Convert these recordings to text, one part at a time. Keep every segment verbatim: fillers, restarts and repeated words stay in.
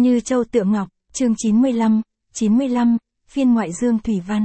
Như châu tựa ngọc, chương chín mươi lăm, chín mươi lăm, phiên ngoại Dương Thủy Văn.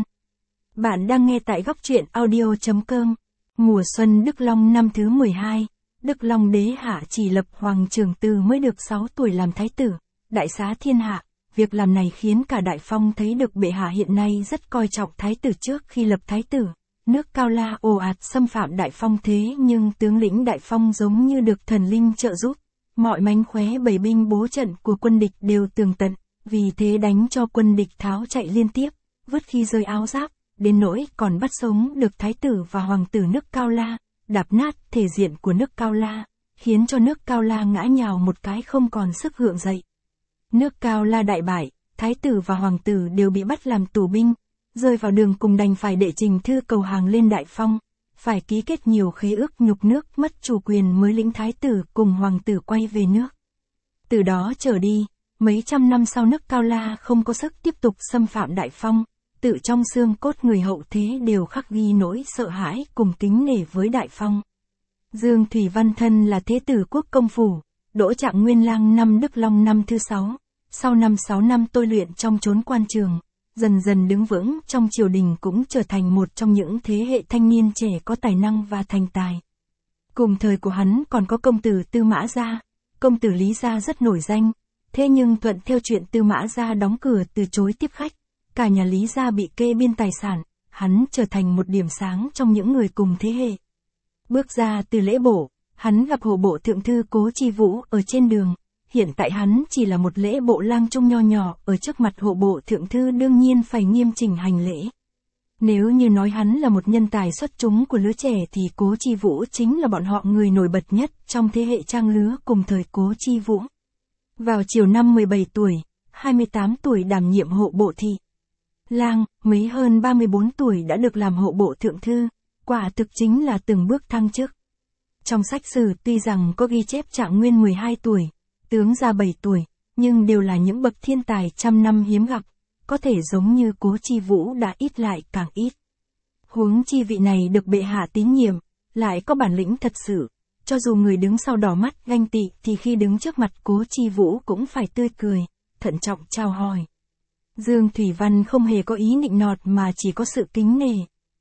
Bạn đang nghe tại góc truyện audio.com. Mùa xuân Đức Long năm thứ mười hai, Đức Long đế hạ chỉ lập Hoàng Trường Từ mới được sáu tuổi làm thái tử, đại xá thiên hạ. Việc làm này khiến cả Đại Phong thấy được bệ hạ hiện nay rất coi trọng thái tử trước khi lập thái tử. Nước Cao La ồ ạt xâm phạm Đại Phong thế nhưng tướng lĩnh Đại Phong giống như được thần linh trợ giúp. Mọi mánh khóe bày binh bố trận của quân địch đều tường tận, vì thế đánh cho quân địch tháo chạy liên tiếp, vứt khi rơi áo giáp, đến nỗi còn bắt sống được thái tử và hoàng tử nước Cao La, đạp nát thể diện của nước Cao La, khiến cho nước Cao La ngã nhào một cái không còn sức gượng dậy. Nước Cao La đại bại, thái tử và hoàng tử đều bị bắt làm tù binh, rơi vào đường cùng đành phải đệ trình thư cầu hàng lên Đại Phong, phải ký kết nhiều khế ước nhục nước mất chủ quyền mới lĩnh thái tử cùng hoàng tử quay về nước. Từ đó trở đi, mấy trăm năm sau nước Cao La không có sức tiếp tục xâm phạm Đại Phong, tự trong xương cốt người hậu thế đều khắc ghi nỗi sợ hãi cùng kính nể với Đại Phong. Dương Thủy Văn thân là thế tử quốc công phủ, đỗ trạng nguyên lang năm Đức Long năm thứ sáu, sau năm sáu năm tôi luyện trong chốn quan trường, dần dần đứng vững trong triều đình cũng trở thành một trong những thế hệ thanh niên trẻ có tài năng và thành tài. Cùng thời của hắn còn có công tử Tư Mã Gia, công tử Lý Gia rất nổi danh, thế nhưng thuận theo chuyện Tư Mã Gia đóng cửa từ chối tiếp khách, cả nhà Lý Gia bị kê biên tài sản, hắn trở thành một điểm sáng trong những người cùng thế hệ. Bước ra từ lễ bộ, hắn gặp hộ bộ thượng thư Cố Chi Vũ ở trên đường. Hiện tại hắn chỉ là một lễ bộ lang trung nho nhỏ ở trước mặt hộ bộ thượng thư đương nhiên phải nghiêm chỉnh hành lễ. Nếu như nói hắn là một nhân tài xuất chúng của lứa trẻ thì Cố Chi Vũ chính là bọn họ người nổi bật nhất trong thế hệ trang lứa cùng thời Cố Chi Vũ. Vào chiều năm mười bảy tuổi, hai mươi tám tuổi đảm nhiệm hộ bộ thị lang, mấy hơn ba mươi bốn tuổi đã được làm hộ bộ thượng thư, quả thực chính là từng bước thăng chức. Trong sách sử tuy rằng có ghi chép Trạng Nguyên mười hai tuổi, Tướng Gia bảy tuổi, nhưng đều là những bậc thiên tài trăm năm hiếm gặp, có thể giống như Cố Chi Vũ đã ít lại càng ít. Huống chi vị này được bệ hạ tín nhiệm, lại có bản lĩnh thật sự, cho dù người đứng sau đỏ mắt ganh tị thì khi đứng trước mặt Cố Chi Vũ cũng phải tươi cười, thận trọng chào hỏi. Dương Thủy Văn không hề có ý nịnh nọt mà chỉ có sự kính nể.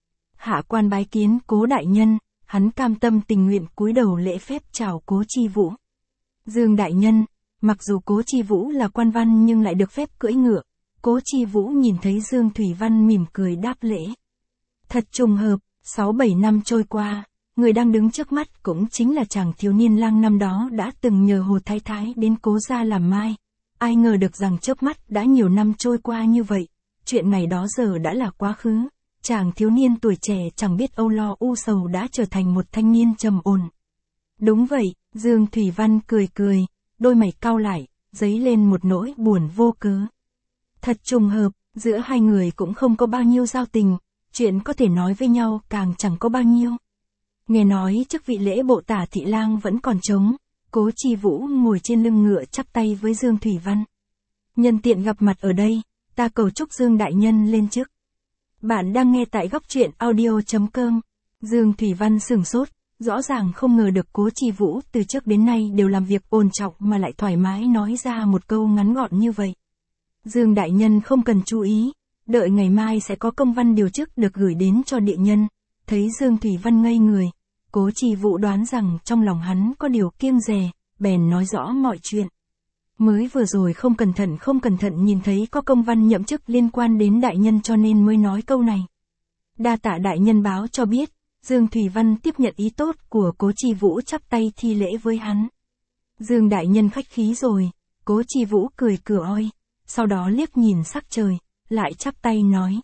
Hạ quan bái kiến Cố đại nhân, hắn cam tâm tình nguyện cúi đầu lễ phép chào Cố Chi Vũ. Dương đại nhân, mặc dù Cố Chi Vũ là quan văn nhưng lại được phép cưỡi ngựa. Cố Chi Vũ nhìn thấy Dương Thủy Văn mỉm cười đáp lễ. Thật trùng hợp, sáu bảy năm trôi qua, người đang đứng trước mắt cũng chính là chàng thiếu niên lang năm đó đã từng nhờ Hồ Thái Thái đến Cố gia làm mai. Ai ngờ được rằng chớp mắt đã nhiều năm trôi qua như vậy, chuyện ngày đó giờ đã là quá khứ. Chàng thiếu niên tuổi trẻ chẳng biết âu lo u sầu đã trở thành một thanh niên trầm ổn. Đúng vậy, Dương Thủy Văn cười cười, đôi mày cau lại, dấy lên một nỗi buồn vô cớ. Thật trùng hợp, giữa hai người cũng không có bao nhiêu giao tình, chuyện có thể nói với nhau càng chẳng có bao nhiêu. Nghe nói chức vị lễ bộ tả thị lang vẫn còn trống, Cố Chi Vũ ngồi trên lưng ngựa chắp tay với Dương Thủy Văn. Nhân tiện gặp mặt ở đây, ta cầu chúc Dương đại nhân lên chức. Bạn đang nghe tại góc truyện audio.com. Dương Thủy Văn sửng sốt, rõ ràng không ngờ được Cố Chi Vũ từ trước đến nay đều làm việc ổn trọng mà lại thoải mái nói ra một câu ngắn gọn như vậy. Dương đại nhân không cần chú ý, đợi ngày mai sẽ có công văn điều chức được gửi đến cho địa nhân. Thấy Dương Thủy Văn ngây người, Cố Chi Vũ đoán rằng trong lòng hắn có điều kiêng dè, bèn nói rõ mọi chuyện. Mới vừa rồi không cẩn thận không cẩn thận nhìn thấy có công văn nhậm chức liên quan đến đại nhân cho nên mới nói câu này. Đa tạ đại nhân báo cho biết. Dương Thủy Văn tiếp nhận ý tốt của Cố Chi Vũ chắp tay thi lễ với hắn. Dương đại nhân khách khí rồi, Cố Chi Vũ cười cửa oi, sau đó liếc nhìn sắc trời, lại chắp tay nói.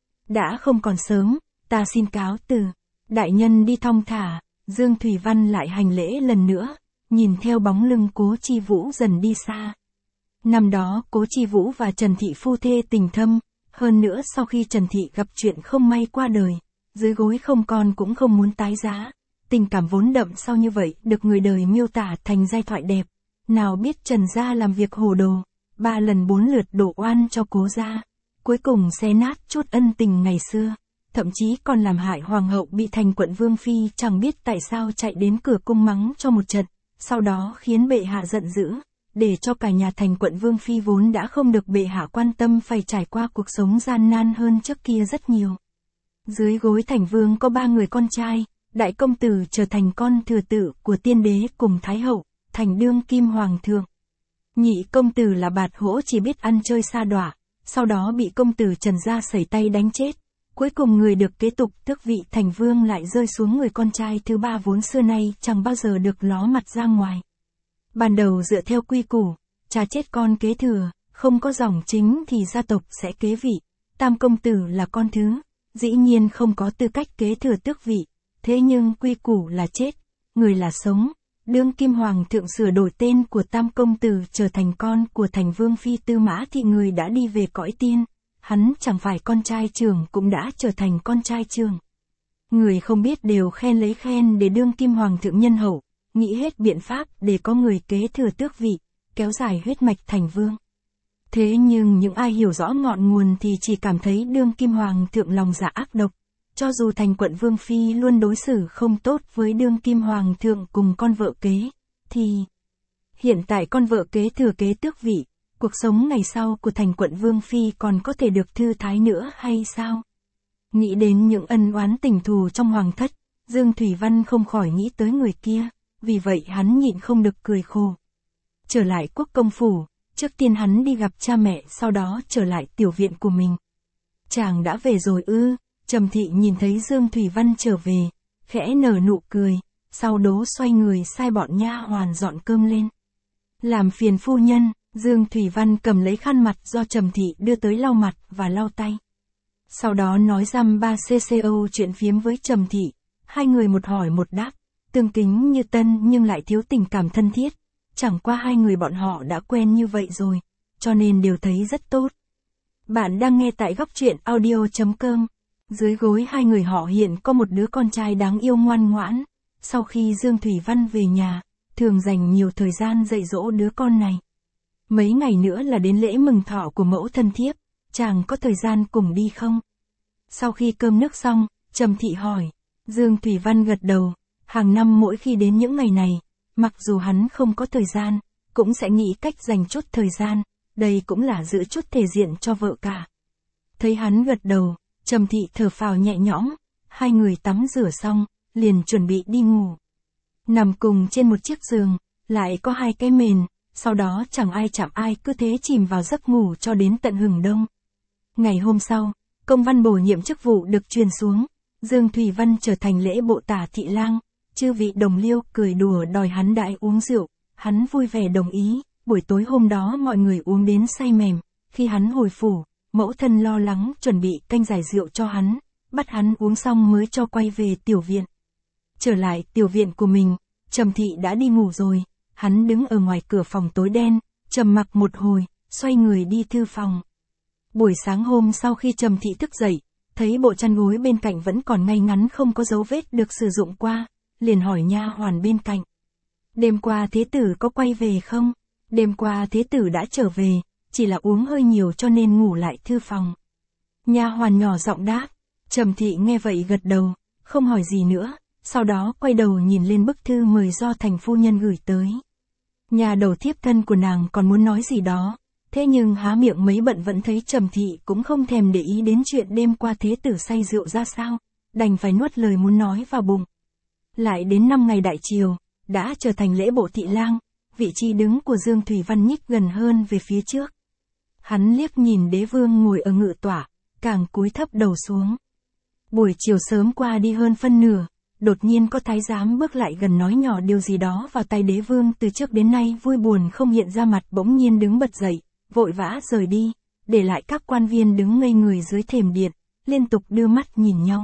Đã không còn sớm, ta xin cáo từ, đại nhân đi thong thả. Dương Thủy Văn lại hành lễ lần nữa, nhìn theo bóng lưng Cố Chi Vũ dần đi xa. Năm đó Cố Chi Vũ và Trần Thị phu thê tình thâm, hơn nữa sau khi Trần Thị gặp chuyện không may qua đời, dưới gối không con cũng không muốn tái giá, tình cảm vốn đậm sau như vậy được người đời miêu tả thành giai thoại đẹp. Nào biết Trần gia làm việc hồ đồ, ba lần bốn lượt đổ oan cho Cố gia, cuối cùng xé nát chút ân tình ngày xưa, thậm chí còn làm hại hoàng hậu bị thành quận vương phi chẳng biết tại sao chạy đến cửa cung mắng cho một trận, sau đó khiến bệ hạ giận dữ, để cho cả nhà thành quận vương phi vốn đã không được bệ hạ quan tâm phải trải qua cuộc sống gian nan hơn trước kia rất nhiều. Dưới gối thành vương có ba người con trai, đại công tử trở thành con thừa tự của tiên đế cùng thái hậu, thành đương kim hoàng thượng. Nhị công tử là Bạt Hỗ chỉ biết ăn chơi sa đọa, sau đó bị công tử Trần Gia sẩy tay đánh chết. Cuối cùng người được kế tục tước vị thành vương lại rơi xuống người con trai thứ ba vốn xưa nay chẳng bao giờ được ló mặt ra ngoài. Ban đầu dựa theo quy củ, cha chết con kế thừa, không có dòng chính thì gia tộc sẽ kế vị. Tam công tử là con thứ, dĩ nhiên không có tư cách kế thừa tước vị. Thế nhưng quy củ là chết, người là sống. Đương kim hoàng thượng sửa đổi tên của tam công tử trở thành con của thành vương phi Tư Mã Thị, người đã đi về cõi tiên. Hắn chẳng phải con trai trưởng cũng đã trở thành con trai trưởng. Người không biết đều khen lấy khen để đương kim hoàng thượng nhân hậu, nghĩ hết biện pháp để có người kế thừa tước vị, kéo dài huyết mạch thành vương. Thế nhưng những ai hiểu rõ ngọn nguồn thì chỉ cảm thấy đương kim hoàng thượng lòng dạ ác độc. Cho dù thành quận vương phi luôn đối xử không tốt với đương kim hoàng thượng cùng con vợ kế, thì hiện tại con vợ kế thừa kế tước vị, cuộc sống ngày sau của thành quận vương phi còn có thể được thư thái nữa hay sao? Nghĩ đến những ân oán tình thù trong hoàng thất, Dương Thủy Văn không khỏi nghĩ tới người kia, vì vậy hắn nhịn không được cười khổ. Trở lại quốc công phủ, trước tiên hắn đi gặp cha mẹ, sau đó trở lại tiểu viện của mình. Chàng đã về rồi ư? Trầm Thị nhìn thấy Dương Thủy Văn trở về, khẽ nở nụ cười, sau đó xoay người sai bọn nha hoàn dọn cơm lên. Làm phiền phu nhân, Dương Thủy Văn cầm lấy khăn mặt do Trầm Thị đưa tới lau mặt và lau tay. Sau đó nói dăm ba cco chuyện phiếm với Trầm Thị, hai người một hỏi một đáp, tương kính như tân nhưng lại thiếu tình cảm thân thiết. Chẳng qua hai người bọn họ đã quen như vậy rồi, cho nên đều thấy rất tốt. Bạn đang nghe tại góc truyện audio chấm com. Dưới gối hai người họ hiện có một đứa con trai đáng yêu ngoan ngoãn. Sau khi Dương Thủy Văn về nhà, thường dành nhiều thời gian dạy dỗ đứa con này. Mấy ngày nữa là đến lễ mừng thọ của mẫu thân thiếp, chàng có thời gian cùng đi không? Sau khi cơm nước xong, Trầm Thị hỏi. Dương Thủy Văn gật đầu, hàng năm mỗi khi đến những ngày này, mặc dù hắn không có thời gian, cũng sẽ nghĩ cách dành chút thời gian, đây cũng là giữ chút thể diện cho vợ cả. Thấy hắn gật đầu, Trầm Thị thở phào nhẹ nhõm, hai người tắm rửa xong, liền chuẩn bị đi ngủ. Nằm cùng trên một chiếc giường, lại có hai cái mền, sau đó chẳng ai chạm ai, cứ thế chìm vào giấc ngủ cho đến tận hừng đông. Ngày hôm sau, công văn bổ nhiệm chức vụ được truyền xuống, Dương Thủy Văn trở thành lễ bộ tả thị lang, chư vị đồng liêu cười đùa đòi hắn đãi uống rượu, hắn vui vẻ đồng ý, buổi tối hôm đó mọi người uống đến say mềm, khi hắn hồi phủ, mẫu thân lo lắng chuẩn bị canh giải rượu cho hắn, bắt hắn uống xong mới cho quay về tiểu viện. Trở lại tiểu viện của mình, Trầm Thị đã đi ngủ rồi, hắn đứng ở ngoài cửa phòng tối đen, trầm mặc một hồi, xoay người đi thư phòng. Buổi sáng hôm sau khi Trầm Thị thức dậy, thấy bộ chăn gối bên cạnh vẫn còn ngay ngắn không có dấu vết được sử dụng qua, liền hỏi nha hoàn bên cạnh. Đêm qua thế tử có quay về không? Đêm qua thế tử đã trở về, chỉ là uống hơi nhiều cho nên ngủ lại thư phòng. Nha hoàn nhỏ giọng đáp. Trầm Thị nghe vậy gật đầu, không hỏi gì nữa, sau đó quay đầu nhìn lên bức thư mời do thành phu nhân gửi tới. Nhà đầu thiếp thân của nàng còn muốn nói gì đó, thế nhưng há miệng mấy bận vẫn thấy Trầm Thị cũng không thèm để ý đến chuyện đêm qua thế tử say rượu ra sao, đành phải nuốt lời muốn nói vào bụng. Lại đến năm ngày đại triều, đã trở thành lễ bộ thị lang, vị trí đứng của Dương Thủy Văn nhích gần hơn về phía trước. Hắn liếc nhìn đế vương ngồi ở ngự tọa, càng cúi thấp đầu xuống. Buổi chiều sớm qua đi hơn phân nửa, đột nhiên có thái giám bước lại gần nói nhỏ điều gì đó vào tai đế vương, từ trước đến nay vui buồn không hiện ra mặt bỗng nhiên đứng bật dậy, vội vã rời đi, để lại các quan viên đứng ngây người dưới thềm điện, liên tục đưa mắt nhìn nhau.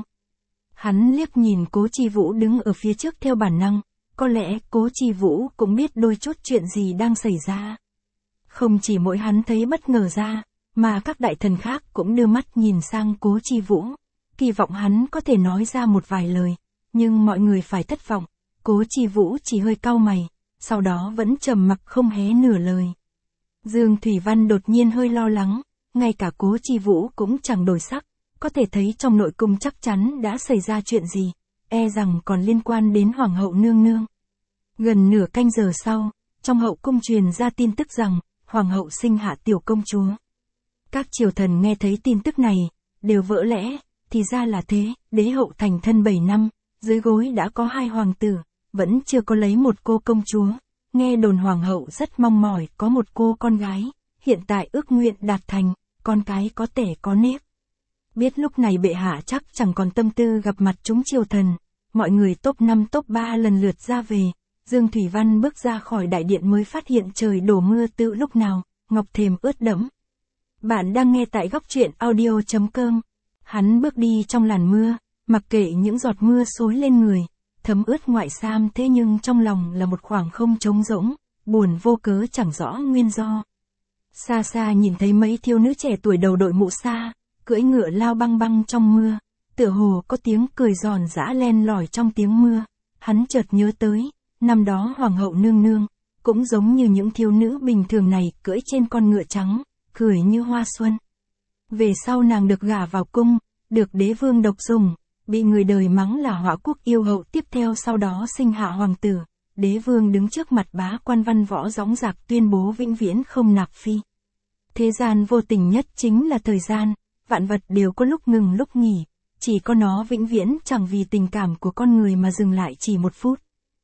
Hắn liếc nhìn Cố Chi Vũ đứng ở phía trước theo bản năng, có lẽ Cố Chi Vũ cũng biết đôi chút chuyện gì đang xảy ra. Không chỉ mỗi hắn thấy bất ngờ ra, mà các đại thần khác cũng đưa mắt nhìn sang Cố Chi Vũ, kỳ vọng hắn có thể nói ra một vài lời, nhưng mọi người phải thất vọng. Cố Chi Vũ chỉ hơi cau mày, sau đó vẫn trầm mặc không hé nửa lời. Dương Thủy Văn đột nhiên hơi lo lắng, ngay cả Cố Chi Vũ cũng chẳng đổi sắc, có thể thấy trong nội cung chắc chắn đã xảy ra chuyện gì, e rằng còn liên quan đến hoàng hậu nương nương. Gần nửa canh giờ sau, trong hậu cung truyền ra tin tức rằng, hoàng hậu sinh hạ tiểu công chúa. Các triều thần nghe thấy tin tức này, đều vỡ lẽ, thì ra là thế, đế hậu thành thân bảy năm, dưới gối đã có hai hoàng tử, vẫn chưa có lấy một cô công chúa. Nghe đồn hoàng hậu rất mong mỏi có một cô con gái, hiện tại ước nguyện đạt thành, con cái có tể có nếp. Biết lúc này bệ hạ chắc chẳng còn tâm tư gặp mặt chúng triều thần, mọi người top năm top ba lần lượt ra về, Dương Thủy Văn bước ra khỏi đại điện mới phát hiện trời đổ mưa từ lúc nào, ngọc thềm ướt đẫm. Bạn đang nghe tại góc truyện audio chấm com. Hắn bước đi trong làn mưa, mặc kệ những giọt mưa xối lên người, thấm ướt ngoại sam, thế nhưng trong lòng là một khoảng không trống rỗng, buồn vô cớ chẳng rõ nguyên do. Xa xa nhìn thấy mấy thiếu nữ trẻ tuổi đầu đội mũ sa, cưỡi ngựa lao băng băng trong mưa, tựa hồ có tiếng cười giòn giã len lỏi trong tiếng mưa. Hắn chợt nhớ tới, năm đó hoàng hậu nương nương, cũng giống như những thiếu nữ bình thường này, cưỡi trên con ngựa trắng, cười như hoa xuân. Về sau nàng được gả vào cung, được đế vương độc dùng, bị người đời mắng là họa quốc yêu hậu, tiếp theo sau đó sinh hạ hoàng tử, đế vương đứng trước mặt bá quan văn võ dõng dạc tuyên bố vĩnh viễn không nạp phi. Thế gian vô tình nhất chính là thời gian, vạn vật đều có lúc ngừng lúc nghỉ, chỉ có nó vĩnh viễn chẳng vì tình cảm của con người mà dừng lại chỉ một phút.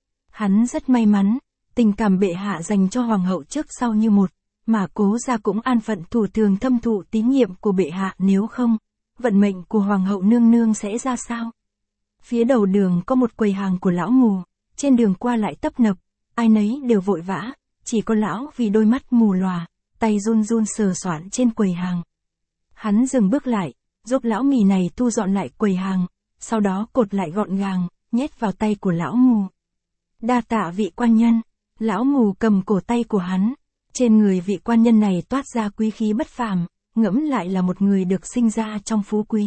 Hắn rất may mắn, tình cảm bệ hạ dành cho hoàng hậu trước sau như một, mà Cố gia cũng an phận thủ thường thâm thụ tín nhiệm của bệ hạ, nếu không, vận mệnh của hoàng hậu nương nương sẽ ra sao? Phía đầu đường có một quầy hàng của lão mù, trên đường qua lại tấp nập, ai nấy đều vội vã, chỉ có lão vì đôi mắt mù lòa, tay run run sờ soạn trên quầy hàng. Hắn dừng bước lại, giúp lão mì này thu dọn lại quầy hàng, sau đó cột lại gọn gàng, nhét vào tay của lão mù. Đa tạ vị quan nhân, lão mù cầm cổ tay của hắn, trên người vị quan nhân này toát ra quý khí bất phàm, ngẫm lại là một người được sinh ra trong phú quý.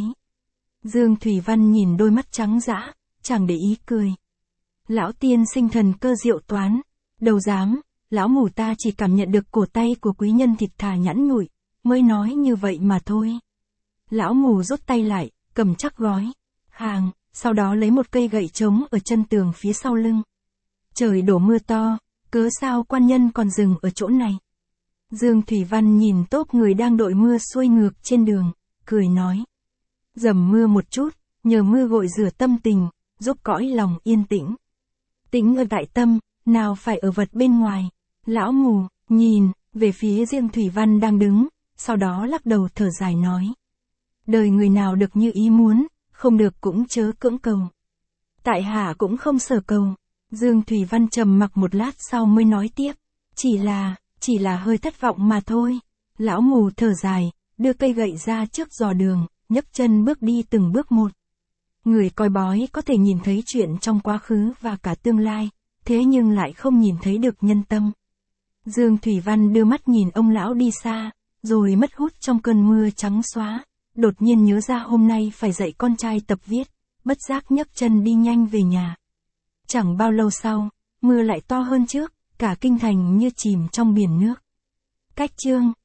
Dương Thủy Văn nhìn đôi mắt trắng dã, chẳng để ý cười. Lão tiên sinh thần cơ diệu toán, đâu dám, lão mù ta chỉ cảm nhận được cổ tay của quý nhân thịt thà nhẵn nhụi, mới nói như vậy mà thôi. Lão mù rút tay lại, cầm chắc gói hàng, sau đó lấy một cây gậy trống ở chân tường phía sau lưng. Trời đổ mưa to, cớ sao quan nhân còn dừng ở chỗ này? Dương Thủy Văn nhìn tốp người đang đội mưa xuôi ngược trên đường, cười nói. Dầm mưa một chút, nhờ mưa gội rửa tâm tình, giúp cõi lòng yên tĩnh. Tính ở tại tâm, nào phải ở vật bên ngoài. Lão mù, nhìn, về phía Dương Thủy Văn đang đứng, sau đó lắc đầu thở dài nói. Đời người nào được như ý muốn, không được cũng chớ cưỡng cầu. Tại hạ cũng không sở cầu. Dương Thủy Văn trầm mặc một lát sau mới nói tiếp. Chỉ là, chỉ là hơi thất vọng mà thôi. Lão mù thở dài, đưa cây gậy ra trước giò đường, nhấc chân bước đi từng bước một. Người coi bói có thể nhìn thấy chuyện trong quá khứ và cả tương lai, thế nhưng lại không nhìn thấy được nhân tâm. Dương Thủy Văn đưa mắt nhìn ông lão đi xa, rồi mất hút trong cơn mưa trắng xóa, đột nhiên nhớ ra hôm nay phải dạy con trai tập viết, bất giác nhấc chân đi nhanh về nhà. Chẳng bao lâu sau, mưa lại to hơn trước, cả kinh thành như chìm trong biển nước. Cách chương